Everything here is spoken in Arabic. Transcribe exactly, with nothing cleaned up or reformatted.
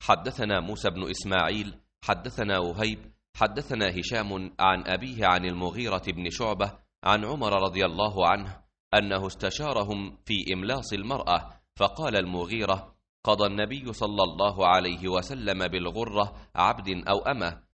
حدثنا موسى بن إسماعيل حدثنا وهيب حدثنا هشام عن أبيه عن المغيرة بن شعبة عن عمر رضي الله عنه أنه استشارهم في إملاص المرأة، فقال المغيرة: قضى النبي صلى الله عليه وسلم بالغرة عبد أو أمة،